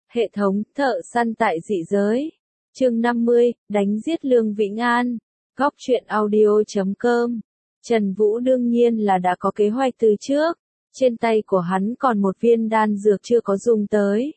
Hệ thống thợ săn tại dị giới. Chương 50, đánh giết Lương Vĩnh An. Góc truyện audio.com. Trần Vũ đương nhiên là đã có kế hoạch từ trước. Trên tay của hắn còn một viên đan dược chưa có dùng tới.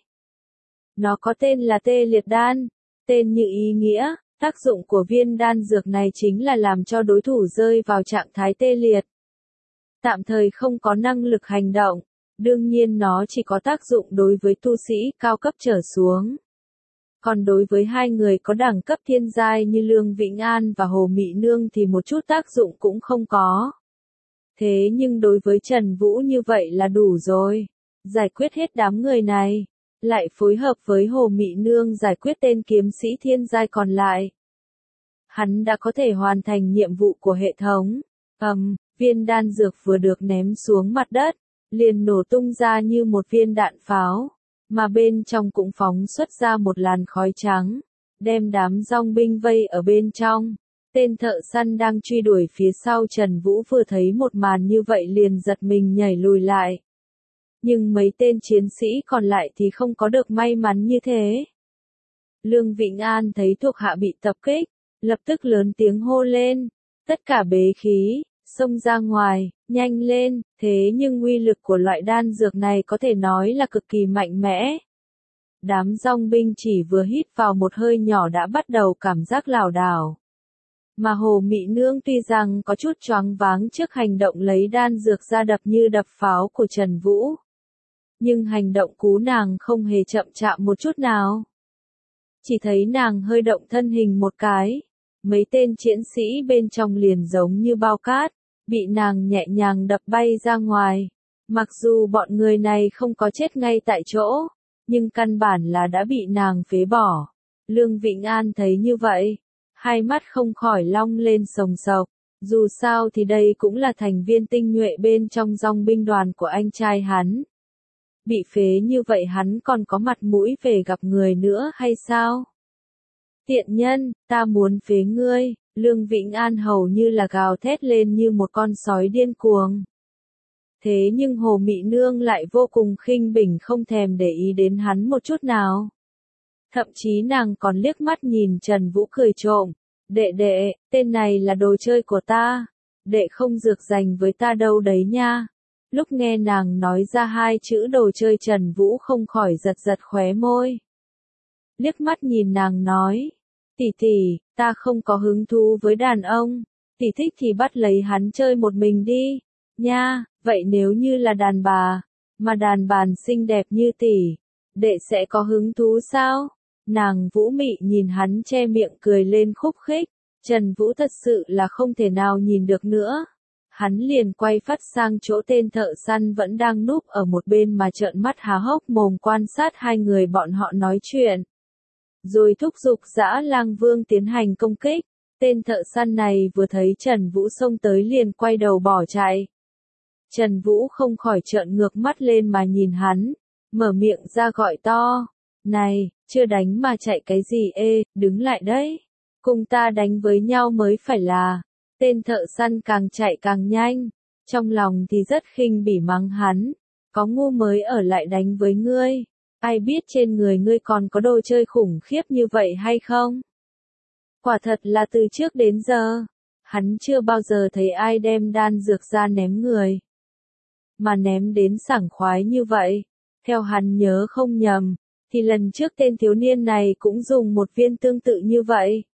Nó có tên là tê liệt đan. Tên như ý nghĩa, tác dụng của viên đan dược này chính là làm cho đối thủ rơi vào trạng thái tê liệt. Tạm thời không có năng lực hành động. Đương nhiên nó chỉ có tác dụng đối với tu sĩ cao cấp trở xuống. Còn đối với hai người có đẳng cấp thiên giai như Lương Vĩnh An và Hồ Mị Nương thì một chút tác dụng cũng không có. Thế nhưng đối với Trần Vũ như vậy là đủ rồi. Giải quyết hết đám người này, lại phối hợp với Hồ Mị Nương giải quyết tên kiếm sĩ thiên giai còn lại. Hắn đã có thể hoàn thành nhiệm vụ của hệ thống. Viên đan dược vừa được ném xuống mặt đất, liền nổ tung ra như một viên đạn pháo, mà bên trong cũng phóng xuất ra một làn khói trắng, đem đám dong binh vây ở bên trong. Tên thợ săn đang truy đuổi phía sau Trần Vũ vừa thấy một màn như vậy liền giật mình nhảy lùi lại. Nhưng mấy tên chiến sĩ còn lại thì không có được may mắn như thế. Lương Vĩnh An thấy thuộc hạ bị tập kích, lập tức lớn tiếng hô lên, tất cả bế khí, xông ra ngoài, nhanh lên, thế nhưng uy lực của loại đan dược này có thể nói là cực kỳ mạnh mẽ. Đám dong binh chỉ vừa hít vào một hơi nhỏ đã bắt đầu cảm giác lảo đảo. Mà Hồ Mị Nương tuy rằng có chút choáng váng trước hành động lấy đan dược ra đập như đập pháo của Trần Vũ. Nhưng hành động cú nàng không hề chậm chạp một chút nào. Chỉ thấy nàng hơi động thân hình một cái. Mấy tên chiến sĩ bên trong liền giống như bao cát, bị nàng nhẹ nhàng đập bay ra ngoài. Mặc dù bọn người này không có chết ngay tại chỗ, nhưng căn bản là đã bị nàng phế bỏ. Lương Vĩnh An thấy như vậy, hai mắt không khỏi long lên sồng sộc. Dù sao thì đây cũng là thành viên tinh nhuệ bên trong dong binh đoàn của anh trai hắn. Bị phế như vậy hắn còn có mặt mũi về gặp người nữa hay sao? Tiện nhân, ta muốn phế ngươi. Lương Vĩnh An hầu như là gào thét lên như một con sói điên cuồng. Thế nhưng Hồ Mị Nương lại vô cùng khinh bỉnh không thèm để ý đến hắn một chút nào. Thậm chí nàng còn liếc mắt nhìn Trần Vũ cười trộm. Đệ đệ, tên này là đồ chơi của ta. Đệ không dược dành với ta đâu đấy nha. Lúc nghe nàng nói ra hai chữ đồ chơi Trần Vũ không khỏi giật giật khóe môi. Liếc mắt nhìn nàng nói. Tỷ tỷ, ta không có hứng thú với đàn ông. Tỷ thích thì bắt lấy hắn chơi một mình đi. Nha, vậy nếu như là đàn bà, mà đàn bà xinh đẹp như tỷ, đệ sẽ có hứng thú sao? Nàng Vũ Mị nhìn hắn che miệng cười lên khúc khích. Trần Vũ thật sự là không thể nào nhìn được nữa. Hắn liền quay phát sang chỗ tên thợ săn vẫn đang núp ở một bên mà trợn mắt há hốc mồm quan sát hai người bọn họ nói chuyện. Rồi thúc giục Dã Lang Vương tiến hành công kích. Tên thợ săn này vừa thấy Trần Vũ xông tới liền quay đầu bỏ chạy. Trần Vũ không khỏi trợn ngược mắt lên mà nhìn hắn, mở miệng ra gọi to. Này, chưa đánh mà chạy cái gì ê, đứng lại đấy. Cùng ta đánh với nhau mới phải là. Tên thợ săn càng chạy càng nhanh, trong lòng thì rất khinh bỉ mắng hắn. Có ngu mới ở lại đánh với ngươi. Ai biết trên người ngươi còn có đồ chơi khủng khiếp như vậy hay không? Quả thật là từ trước đến giờ, hắn chưa bao giờ thấy ai đem đan dược ra ném người. Mà ném đến sảng khoái như vậy. Theo hắn nhớ không nhầm, thì lần trước tên thiếu niên này cũng dùng một viên tương tự như vậy.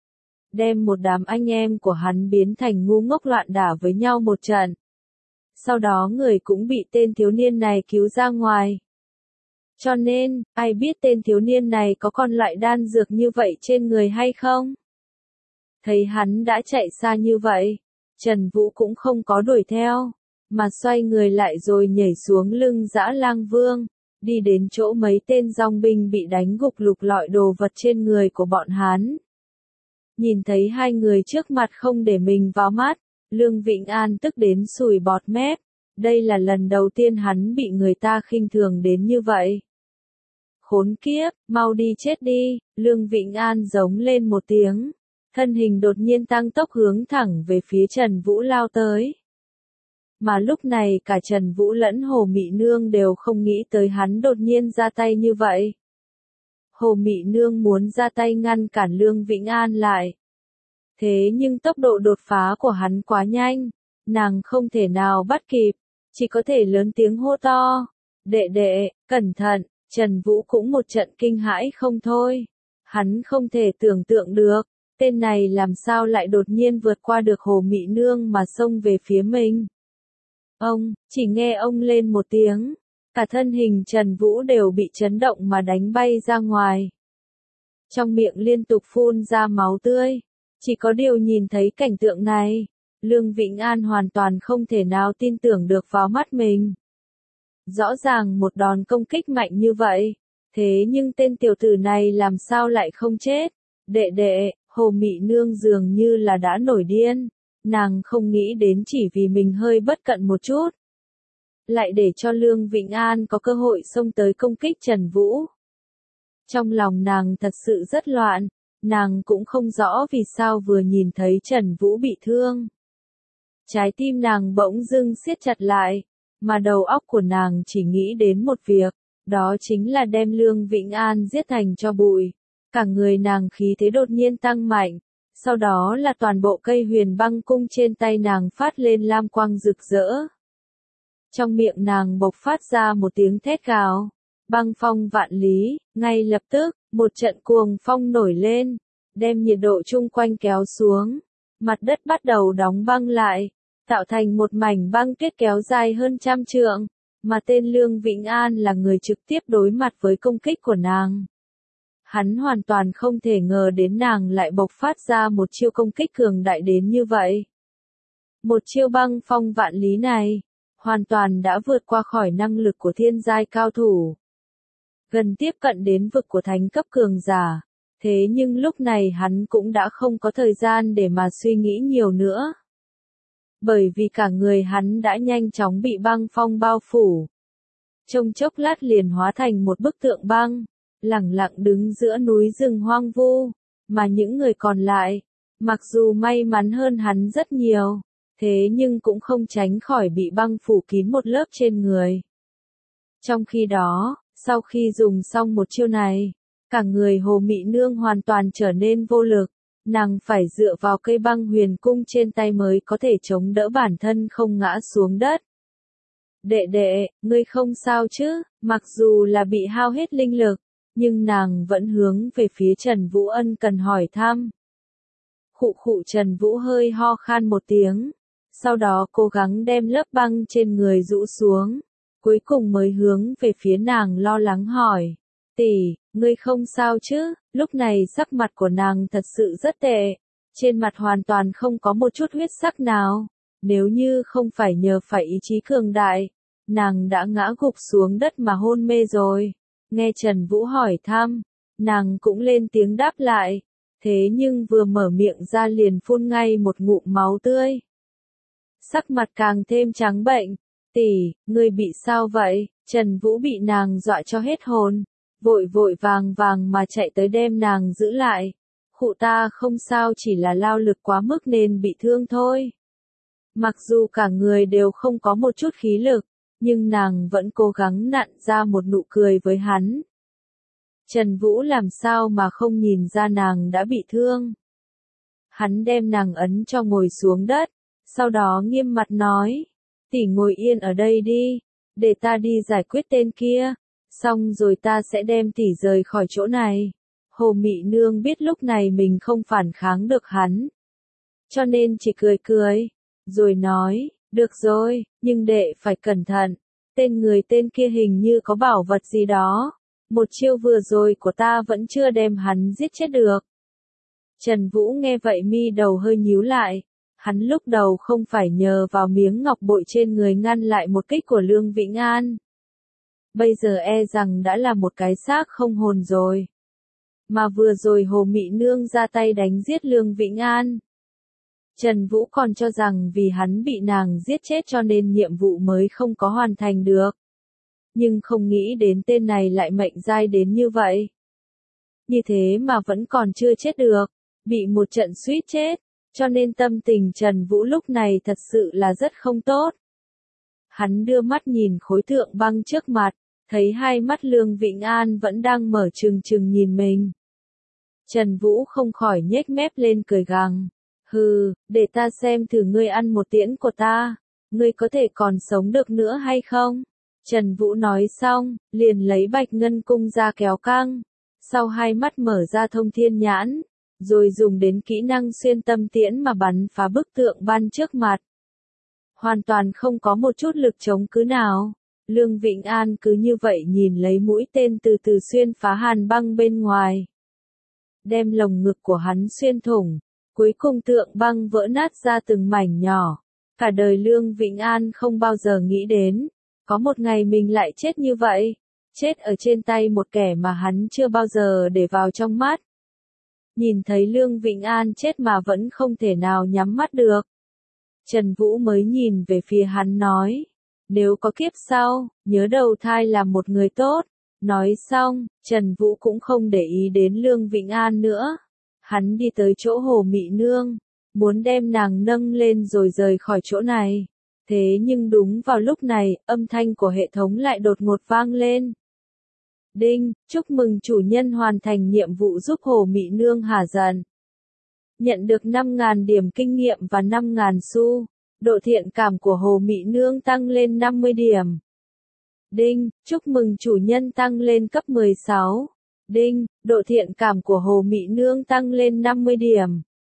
Đem một đám anh em của hắn biến thành ngu ngốc loạn đả với nhau một trận. Sau đó người cũng bị tên thiếu niên này cứu ra ngoài. Cho nên, ai biết tên thiếu niên này có còn loại đan dược như vậy trên người hay không? Thấy hắn đã chạy xa như vậy, Trần Vũ cũng không có đuổi theo, mà xoay người lại rồi nhảy xuống lưng Dã Lang Vương, đi đến chỗ mấy tên dong binh bị đánh gục lục lọi đồ vật trên người của bọn hắn. Nhìn thấy hai người trước mặt không để mình vào mắt, Lương Vĩnh An tức đến sùi bọt mép. Đây là lần đầu tiên hắn bị người ta khinh thường đến như vậy. Khốn kiếp, mau đi chết đi, Lương Vĩnh An giống lên một tiếng. Thân hình đột nhiên tăng tốc hướng thẳng về phía Trần Vũ lao tới. Mà lúc này cả Trần Vũ lẫn Hồ Mị Nương đều không nghĩ tới hắn đột nhiên ra tay như vậy. Hồ Mị Nương muốn ra tay ngăn cản Lương Vĩnh An lại. Thế nhưng tốc độ đột phá của hắn quá nhanh, nàng không thể nào bắt kịp, chỉ có thể lớn tiếng hô to. Đệ đệ, cẩn thận, Trần Vũ cũng một trận kinh hãi không thôi. Hắn không thể tưởng tượng được, tên này làm sao lại đột nhiên vượt qua được Hồ Mị Nương mà xông về phía mình. Ông, chỉ nghe ông lên một tiếng, cả thân hình Trần Vũ đều bị chấn động mà đánh bay ra ngoài. Trong miệng liên tục phun ra máu tươi, chỉ có điều nhìn thấy cảnh tượng này, Lương Vĩnh An hoàn toàn không thể nào tin tưởng được vào mắt mình. Rõ ràng một đòn công kích mạnh như vậy, thế nhưng tên tiểu tử này làm sao lại không chết? Đệ đệ, Hồ Mị Nương dường như là đã nổi điên, nàng không nghĩ đến chỉ vì mình hơi bất cẩn một chút, lại để cho Lương Vĩnh An có cơ hội xông tới công kích Trần Vũ. Trong lòng nàng thật sự rất loạn, nàng cũng không rõ vì sao vừa nhìn thấy Trần Vũ bị thương. Trái tim nàng bỗng dưng siết chặt lại, mà đầu óc của nàng chỉ nghĩ đến một việc, đó chính là đem Lương Vĩnh An giết thành tro bụi. Cả người nàng khí thế đột nhiên tăng mạnh, sau đó là toàn bộ cây huyền băng cung trên tay nàng phát lên lam quang rực rỡ. Trong miệng nàng bộc phát ra một tiếng thét gào, băng phong vạn lý, ngay lập tức, một trận cuồng phong nổi lên, đem nhiệt độ chung quanh kéo xuống, mặt đất bắt đầu đóng băng lại, tạo thành một mảnh băng tuyết kéo dài hơn 100 trượng, mà tên Lương Vĩnh An là người trực tiếp đối mặt với công kích của nàng. Hắn hoàn toàn không thể ngờ đến nàng lại bộc phát ra một chiêu công kích cường đại đến như vậy. Một chiêu băng phong vạn lý này, hoàn toàn đã vượt qua khỏi năng lực của thiên giai cao thủ. Gần tiếp cận đến vực của thánh cấp cường giả, thế nhưng lúc này hắn cũng đã không có thời gian để mà suy nghĩ nhiều nữa. Bởi vì cả người hắn đã nhanh chóng bị băng phong bao phủ. Trong chốc lát liền hóa thành một bức tượng băng, lẳng lặng đứng giữa núi rừng hoang vu, mà những người còn lại, mặc dù may mắn hơn hắn rất nhiều, thế nhưng cũng không tránh khỏi bị băng phủ kín một lớp trên người. Trong khi đó, sau khi dùng xong một chiêu này, cả người Hồ Mị Nương hoàn toàn trở nên vô lực, nàng phải dựa vào cây băng huyền cung trên tay mới có thể chống đỡ bản thân không ngã xuống đất. Đệ đệ, ngươi không sao chứ? Mặc dù là bị hao hết linh lực, nhưng nàng vẫn hướng về phía Trần Vũ ân cần hỏi thăm. Khụ khụ, Trần Vũ hơi ho khan một tiếng, sau đó cố gắng đem lớp băng trên người rũ xuống, cuối cùng mới hướng về phía nàng lo lắng hỏi. Tỷ, ngươi không sao chứ? Lúc này sắc mặt của nàng thật sự rất tệ, trên mặt hoàn toàn không có một chút huyết sắc nào, nếu như không phải nhờ phải ý chí cường đại, nàng đã ngã gục xuống đất mà hôn mê rồi. Nghe Trần Vũ hỏi thăm, nàng cũng lên tiếng đáp lại, thế nhưng vừa mở miệng ra liền phun ngay một ngụm máu tươi. Sắc mặt càng thêm trắng bệnh. Tỷ, ngươi bị sao vậy? Trần Vũ bị nàng dọa cho hết hồn, vội vội vàng vàng mà chạy tới đem nàng giữ lại. Khụ, ta không sao, chỉ là lao lực quá mức nên bị thương thôi. Mặc dù cả người đều không có một chút khí lực, nhưng nàng vẫn cố gắng nặn ra một nụ cười với hắn. Trần Vũ làm sao mà không nhìn ra nàng đã bị thương. Hắn đem nàng ấn cho ngồi xuống đất, sau đó nghiêm mặt nói, tỷ ngồi yên ở đây đi, để ta đi giải quyết tên kia, xong rồi ta sẽ đem tỷ rời khỏi chỗ này. Hồ Mị Nương biết lúc này mình không phản kháng được hắn, cho nên chỉ cười cười, rồi nói, được rồi, nhưng đệ phải cẩn thận, tên kia hình như có bảo vật gì đó, một chiêu vừa rồi của ta vẫn chưa đem hắn giết chết được. Trần Vũ nghe vậy mi đầu hơi nhíu lại, hắn lúc đầu không phải nhờ vào miếng ngọc bội trên người ngăn lại một kích của Lương Vĩnh An. Bây giờ e rằng đã là một cái xác không hồn rồi. Mà vừa rồi Hồ Mị Nương ra tay đánh giết Lương Vĩnh An. Trần Vũ còn cho rằng vì hắn bị nàng giết chết cho nên nhiệm vụ mới không có hoàn thành được. Nhưng không nghĩ đến tên này lại mệnh giai đến như vậy. Như thế mà vẫn còn chưa chết được, bị một trận suýt chết, cho nên tâm tình Trần Vũ lúc này thật sự là rất không tốt. Hắn đưa mắt nhìn khối tượng băng trước mặt, thấy hai mắt Lương Vĩnh An vẫn đang mở trừng trừng nhìn mình. Trần Vũ không khỏi nhếch mép lên cười gằn. Hừ, để ta xem thử ngươi ăn một tiễn của ta, ngươi có thể còn sống được nữa hay không? Trần Vũ nói xong, liền lấy Bạch Ngân Cung ra kéo căng, sau hai mắt mở ra thông thiên nhãn, rồi dùng đến kỹ năng xuyên tâm tiễn mà bắn phá bức tượng ban trước mặt. Hoàn toàn không có một chút lực chống cự nào. Lương Vĩnh An cứ như vậy nhìn lấy mũi tên từ từ xuyên phá hàn băng bên ngoài, đem lồng ngực của hắn xuyên thủng, cuối cùng tượng băng vỡ nát ra từng mảnh nhỏ. Cả đời Lương Vĩnh An không bao giờ nghĩ đến, có một ngày mình lại chết như vậy, chết ở trên tay một kẻ mà hắn chưa bao giờ để vào trong mắt. Nhìn thấy Lương Vĩnh An chết mà vẫn không thể nào nhắm mắt được, Trần Vũ mới nhìn về phía hắn nói, nếu có kiếp sau, nhớ đầu thai làm một người tốt. Nói xong, Trần Vũ cũng không để ý đến Lương Vĩnh An nữa. Hắn đi tới chỗ Hồ Mị Nương, muốn đem nàng nâng lên rồi rời khỏi chỗ này. Thế nhưng đúng vào lúc này, âm thanh của hệ thống lại đột ngột vang lên. Đinh, chúc mừng chủ nhân hoàn thành nhiệm vụ giúp Hồ Mị Nương hả giận. Nhận được 5.000 điểm kinh nghiệm và 5.000 xu. Độ thiện cảm của Hồ Mị Nương tăng lên 50 điểm. Đinh, chúc mừng chủ nhân tăng lên cấp 16. Đinh, độ thiện cảm của Hồ Mị Nương tăng lên 50 điểm.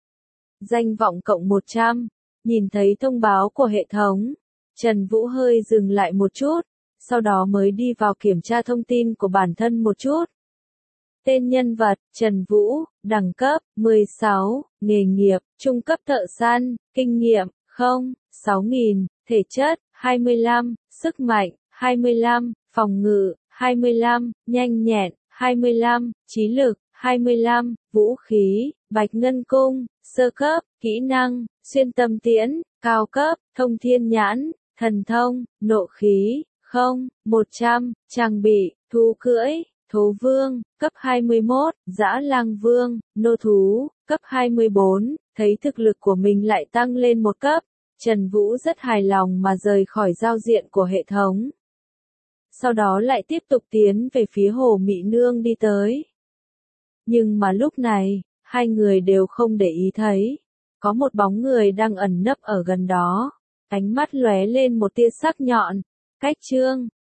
Danh vọng cộng 100. Nhìn thấy thông báo của hệ thống, Trần Vũ hơi dừng lại một chút, sau đó mới đi vào kiểm tra thông tin của bản thân một chút. Tên nhân vật, Trần Vũ, đẳng cấp, 16, nghề nghiệp, trung cấp thợ săn, kinh nghiệm, 0, 6.000, thể chất, 25, sức mạnh, 25, phòng ngự, 25, nhanh nhẹn, 25, trí lực, 25, vũ khí, Bạch Ngân Cung, sơ cấp, kỹ năng, xuyên tâm tiễn, cao cấp, thông thiên nhãn, thần thông, nộ khí, 0, 100, trang bị, thú cưỡi, thú vương, cấp 21, dã lang vương, nô thú, cấp 24, thấy thực lực của mình lại tăng lên một cấp, Trần Vũ rất hài lòng mà rời khỏi giao diện của hệ thống. Sau đó lại tiếp tục tiến về phía Hồ Mị Nương đi tới. Nhưng mà lúc này, hai người đều không để ý thấy, có một bóng người đang ẩn nấp ở gần đó, ánh mắt lóe lên một tia sắc nhọn. Cách chương